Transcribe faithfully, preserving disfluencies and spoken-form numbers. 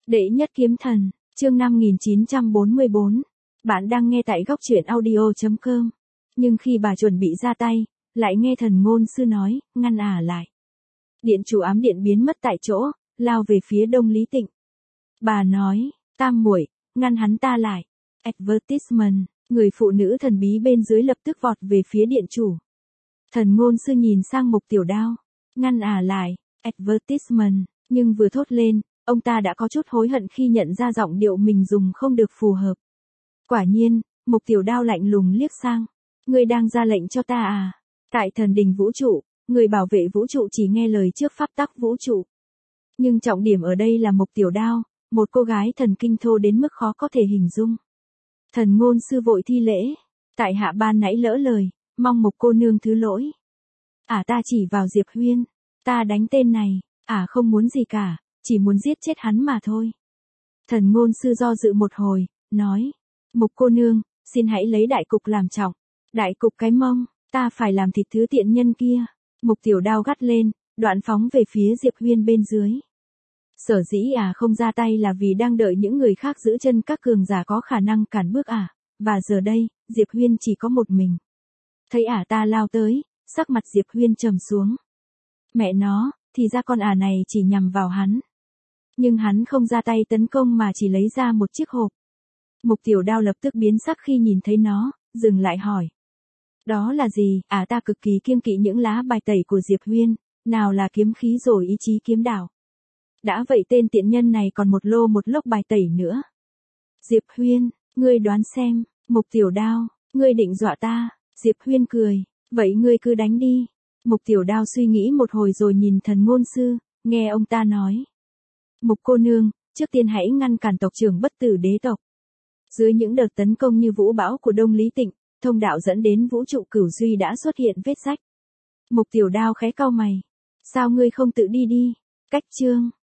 Đệ nhất kiếm thần, chương năm nghìn chín trăm bốn mươi bốn. Bạn đang nghe tại góc truyện audio chấm com. Nhưng khi bà chuẩn bị ra tay, lại nghe thần ngôn sư nói, ngăn ả lại. Điện chủ ám điện biến mất tại chỗ, lao về phía Đông Lý Tịnh. Bà nói, tam muội, ngăn hắn ta lại. Advertisement, người phụ nữ thần bí bên dưới lập tức vọt về phía điện chủ. Thần ngôn sư nhìn sang Mục Tiểu Đao, ngăn ả lại. Advertisement, nhưng vừa thốt lên, ông ta đã có chút hối hận khi nhận ra giọng điệu mình dùng không được phù hợp. Quả nhiên, Mục Tiểu Đao lạnh lùng liếc sang. Ngươi đang ra lệnh cho ta à? Tại thần đình vũ trụ, người bảo vệ vũ trụ chỉ nghe lời trước pháp tắc vũ trụ. Nhưng trọng điểm ở đây là Mục Tiểu Đao, một cô gái thần kinh thô đến mức khó có thể hình dung. Thần ngôn sư vội thi lễ. Tại hạ ban nãy lỡ lời, mong Mục cô nương thứ lỗi. Ả ta chỉ vào Diệp Huyên. Ta đánh tên này, ả không muốn gì cả, chỉ muốn giết chết hắn mà thôi. Thần ngôn sư do dự một hồi, nói. Mục cô nương, xin hãy lấy đại cục làm trọng. Đại cục cái mông, ta phải làm thịt thứ tiện nhân kia. Mục Tiểu Đao gắt lên, đoạn phóng về phía Diệp Huyên bên dưới. Sở dĩ ả không ra tay là vì đang đợi những người khác giữ chân các cường giả có khả năng cản bước ả, và giờ đây, Diệp Huyên chỉ có một mình. Thấy ả ta lao tới, sắc mặt Diệp Huyên trầm xuống. Mẹ nó, thì ra con ả này chỉ nhằm vào hắn. Nhưng hắn không ra tay tấn công mà chỉ lấy ra một chiếc hộp. Mục Tiểu Đao lập tức biến sắc khi nhìn thấy nó, dừng lại hỏi. Đó là gì? Ả ta cực kỳ kiêng kỵ những lá bài tẩy của Diệp Huyên, nào là kiếm khí rồi ý chí kiếm đạo. Đã vậy tên tiện nhân này còn một lô một lốc bài tẩy nữa. Diệp Huyên, ngươi đoán xem. Mục Tiểu Đao, ngươi định dọa ta? Diệp Huyên cười, vậy ngươi cứ đánh đi. Mục Tiểu Đao suy nghĩ một hồi rồi nhìn thần ngôn sư, nghe ông ta nói. Mục cô nương, trước tiên hãy ngăn cản tộc trưởng bất tử đế tộc. Dưới những đợt tấn công như vũ bão của Đông Lý Tịnh, thông đạo dẫn đến vũ trụ cửu duy đã xuất hiện vết rách. Mục Tiểu Đao khẽ cau mày. Sao ngươi không tự đi đi? Cách chương.